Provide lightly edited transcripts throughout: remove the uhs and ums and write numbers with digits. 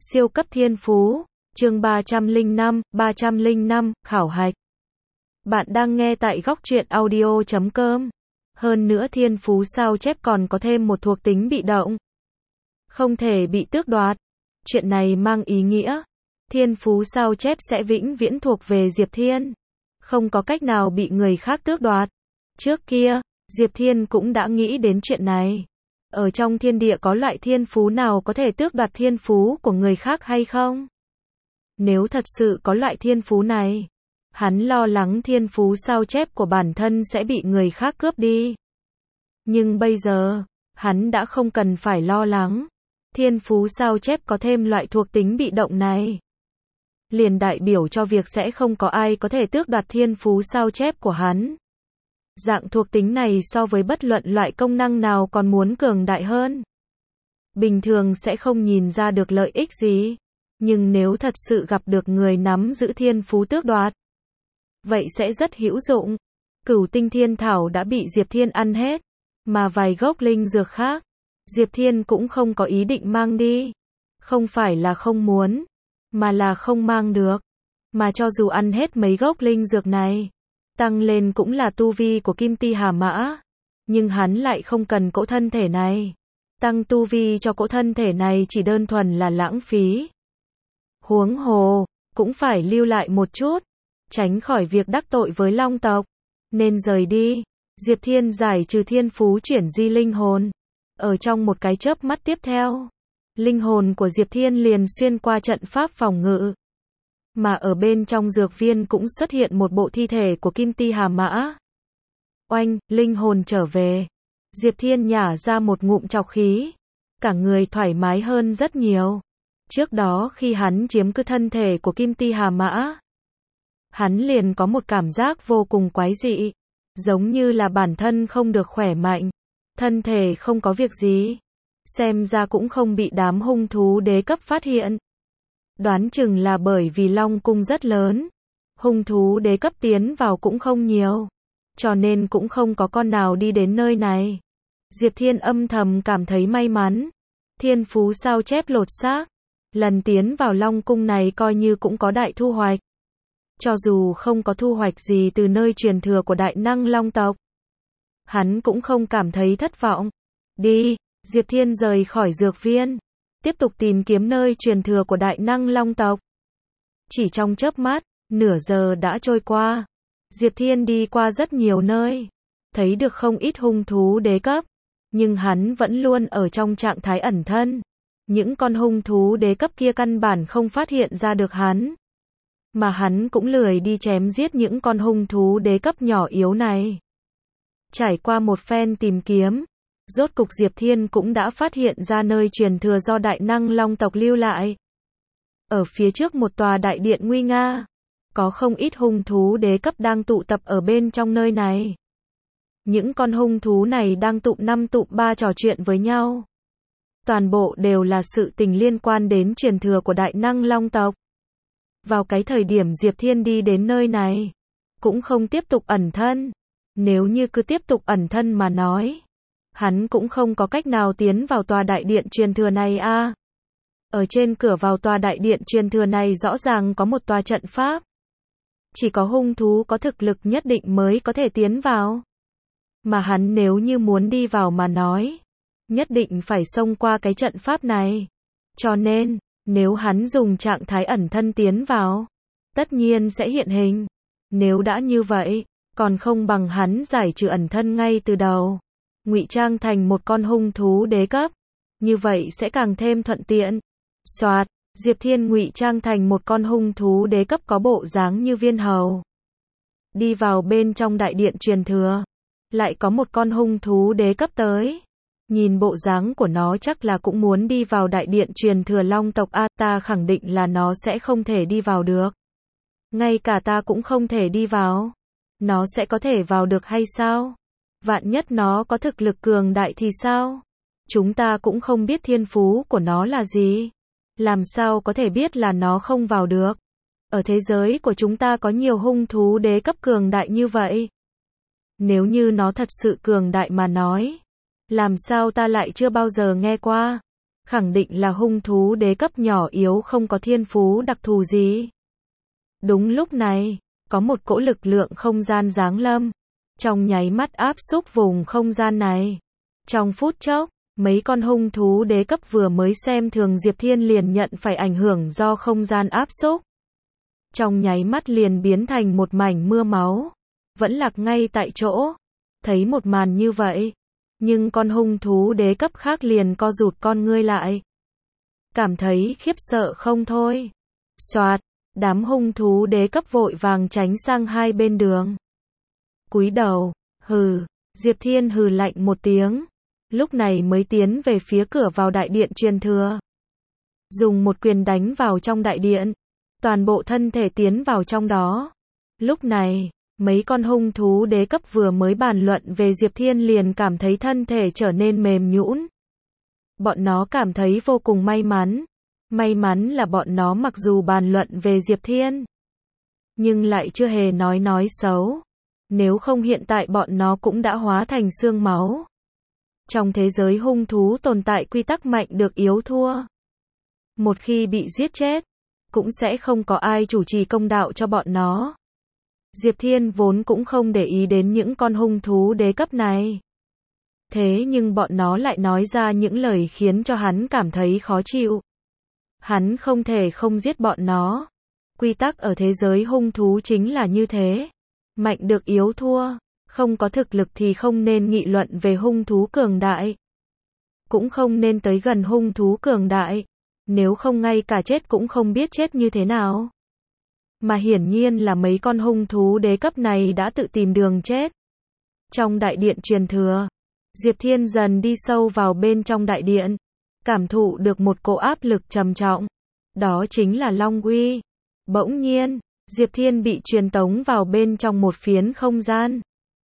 Siêu cấp thiên phú, chương 305, khảo hạch. Bạn đang nghe tại góc truyện audio.com. Hơn nữa thiên phú sao chép còn có thêm một thuộc tính bị động. Không thể bị tước đoạt. Chuyện này mang ý nghĩa, thiên phú sao chép sẽ vĩnh viễn thuộc về Diệp Thiên. Không có cách nào bị người khác tước đoạt. Trước kia, Diệp Thiên cũng đã nghĩ đến chuyện này. Ở trong thiên địa có loại thiên phú nào có thể tước đoạt thiên phú của người khác hay không? Nếu thật sự có loại thiên phú này, hắn lo lắng thiên phú sao chép của bản thân sẽ bị người khác cướp đi. Nhưng bây giờ, hắn đã không cần phải lo lắng. Thiên phú sao chép có thêm loại thuộc tính bị động này, liền đại biểu cho việc sẽ không có ai có thể tước đoạt thiên phú sao chép của hắn. Dạng thuộc tính này so với bất luận loại công năng nào còn muốn cường đại hơn. Bình thường sẽ không nhìn ra được lợi ích gì, nhưng nếu thật sự gặp được người nắm giữ thiên phú tước đoạt, vậy sẽ rất hữu dụng. Cửu tinh thiên thảo đã bị Diệp Thiên ăn hết, mà vài gốc linh dược khác, Diệp Thiên cũng không có ý định mang đi. Không phải là không muốn, mà là không mang được. Mà cho dù ăn hết mấy gốc linh dược này, tăng lên cũng là tu vi của Kim Ti Hà Mã. Nhưng hắn lại không cần cỗ thân thể này. Tăng tu vi cho cỗ thân thể này chỉ đơn thuần là lãng phí. Huống hồ, cũng phải lưu lại một chút, tránh khỏi việc đắc tội với Long tộc. Nên rời đi. Diệp Thiên giải trừ thiên phú chuyển di linh hồn. Ở trong một cái chớp mắt tiếp theo, linh hồn của Diệp Thiên liền xuyên qua trận pháp phòng ngự. Mà ở bên trong dược viên cũng xuất hiện một bộ thi thể của Kim Ti Hà Mã. Oanh, linh hồn trở về. Diệp Thiên nhả ra một ngụm trọc khí. Cả người thoải mái hơn rất nhiều. Trước đó khi hắn chiếm cứ thân thể của Kim Ti Hà Mã, hắn liền có một cảm giác vô cùng quái dị. Giống như là bản thân không được khỏe mạnh. Thân thể không có việc gì. Xem ra cũng không bị đám hung thú đế cấp phát hiện. Đoán chừng là bởi vì Long cung rất lớn, hung thú đế cấp tiến vào cũng không nhiều, cho nên cũng không có con nào đi đến nơi này. Diệp Thiên âm thầm cảm thấy may mắn. Thiên phú sao chép lột xác, lần tiến vào Long cung này coi như cũng có đại thu hoạch. Cho dù không có thu hoạch gì từ nơi truyền thừa của đại năng Long tộc, hắn cũng không cảm thấy thất vọng. Đi, Diệp Thiên rời khỏi dược viên, tiếp tục tìm kiếm nơi truyền thừa của đại năng Long tộc. Chỉ trong chớp mắt, nửa giờ đã trôi qua. Diệp Thiên đi qua rất nhiều nơi, thấy được không ít hung thú đế cấp, nhưng hắn vẫn luôn ở trong trạng thái ẩn thân. Những con hung thú đế cấp kia căn bản không phát hiện ra được hắn, mà hắn cũng lười đi chém giết những con hung thú đế cấp nhỏ yếu này. Trải qua một phen tìm kiếm, rốt cục Diệp Thiên cũng đã phát hiện ra nơi truyền thừa do đại năng Long tộc lưu lại. Ở phía trước một tòa đại điện nguy nga, có không ít hung thú đế cấp đang tụ tập ở bên trong nơi này. Những con hung thú này đang tụm năm tụm ba trò chuyện với nhau. Toàn bộ đều là sự tình liên quan đến truyền thừa của đại năng Long tộc. Vào cái thời điểm Diệp Thiên đi đến nơi này, cũng không tiếp tục ẩn thân. Nếu như cứ tiếp tục ẩn thân mà nói, hắn cũng không có cách nào tiến vào tòa đại điện truyền thừa này a. Ở trên cửa vào tòa đại điện truyền thừa này rõ ràng có một tòa trận pháp. Chỉ có hung thú có thực lực nhất định mới có thể tiến vào. Mà hắn nếu như muốn đi vào mà nói, nhất định phải xông qua cái trận pháp này. Cho nên, nếu hắn dùng trạng thái ẩn thân tiến vào, tất nhiên sẽ hiện hình. Nếu đã như vậy, còn không bằng hắn giải trừ ẩn thân ngay từ đầu, ngụy trang thành một con hung thú đế cấp, như vậy sẽ càng thêm thuận tiện. Soạt, Diệp Thiên ngụy trang thành một con hung thú đế cấp có bộ dáng như viên hầu. Đi vào bên trong đại điện truyền thừa, lại có một con hung thú đế cấp tới. Nhìn bộ dáng của nó chắc là cũng muốn đi vào đại điện truyền thừa Long tộc a, ta khẳng định là nó sẽ không thể đi vào được. Ngay cả ta cũng không thể đi vào. Nó sẽ có thể vào được hay sao? Vạn nhất nó có thực lực cường đại thì sao? Chúng ta cũng không biết thiên phú của nó là gì. Làm sao có thể biết là nó không vào được? Ở thế giới của chúng ta có nhiều hung thú đế cấp cường đại như vậy. Nếu như nó thật sự cường đại mà nói, làm sao ta lại chưa bao giờ nghe qua? khẳng định là hung thú đế cấp nhỏ yếu không có thiên phú đặc thù gì. Đúng lúc này, có một cỗ lực lượng không gian giáng lâm, trong nháy mắt áp xúc vùng không gian này. Trong phút chốc, mấy con hung thú đế cấp vừa mới xem thường Diệp Thiên liền nhận phải ảnh hưởng do không gian áp xúc. Trong nháy mắt liền biến thành một mảnh mưa máu, vẫn lạc ngay tại chỗ. Thấy một màn như vậy, nhưng con hung thú đế cấp khác liền co rụt con ngươi lại. Cảm thấy khiếp sợ không thôi. Soạt, đám hung thú đế cấp vội vàng tránh sang hai bên đường. Cúi đầu, hừ, Diệp Thiên hừ lạnh một tiếng, lúc này mới tiến về phía cửa vào đại điện truyền thừa. Dùng một quyền đánh vào trong đại điện, toàn bộ thân thể tiến vào trong đó. Lúc này, mấy con hung thú đế cấp vừa mới bàn luận về Diệp Thiên liền cảm thấy thân thể trở nên mềm nhũn. Bọn nó cảm thấy vô cùng may mắn. May mắn là bọn nó mặc dù bàn luận về Diệp Thiên, nhưng lại chưa hề nói xấu. Nếu không hiện tại bọn nó cũng đã hóa thành xương máu. Trong thế giới hung thú tồn tại quy tắc mạnh được yếu thua. Một khi bị giết chết, cũng sẽ không có ai chủ trì công đạo cho bọn nó. Diệp Thiên vốn cũng không để ý đến những con hung thú đế cấp này. Thế nhưng bọn nó lại nói ra những lời khiến cho hắn cảm thấy khó chịu. Hắn không thể không giết bọn nó. Quy tắc ở thế giới hung thú chính là như thế. Mạnh được yếu thua. Không có thực lực thì không nên nghị luận về hung thú cường đại. Cũng không nên tới gần hung thú cường đại. Nếu không ngay cả chết cũng không biết chết như thế nào. Mà hiển nhiên là mấy con hung thú đế cấp này đã tự tìm đường chết. Trong đại điện truyền thừa, Diệp Thiên dần đi sâu vào bên trong đại điện, cảm thụ được một cỗ áp lực trầm trọng. Đó chính là Long uy. Bỗng nhiên, Diệp Thiên bị truyền tống vào bên trong một phiến không gian.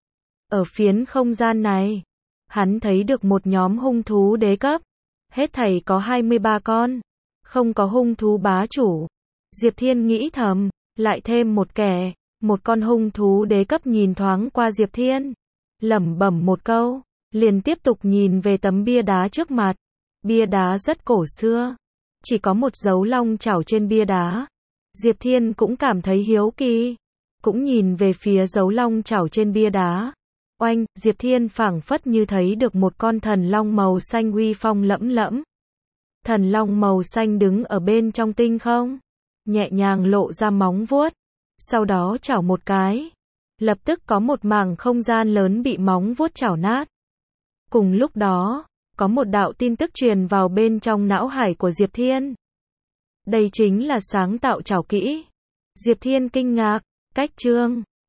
Ở phiến không gian này, hắn thấy được một nhóm hung thú đế cấp. Hết thảy có 23 con. Không có hung thú bá chủ. Diệp Thiên nghĩ thầm, lại thêm một kẻ. Một con hung thú đế cấp nhìn thoáng qua Diệp Thiên, lẩm bẩm một câu, liền tiếp tục nhìn về tấm bia đá trước mặt. Bia đá rất cổ xưa, chỉ có một dấu long chảo trên bia đá. Diệp Thiên cũng cảm thấy hiếu kỳ, cũng nhìn về phía dấu long chảo trên bia đá. Oanh, Diệp Thiên phảng phất như thấy được một con thần long màu xanh uy phong lẫm lẫm. Thần long màu xanh đứng ở bên trong tinh không, nhẹ nhàng lộ ra móng vuốt, sau đó chảo một cái. Lập tức có một mảng không gian lớn bị móng vuốt chảo nát. Cùng lúc đó, có một đạo tin tức truyền vào bên trong não hải của Diệp Thiên. Đây chính là sáng tạo trảo kỹ. Diệp Thiên kinh ngạc, cách chương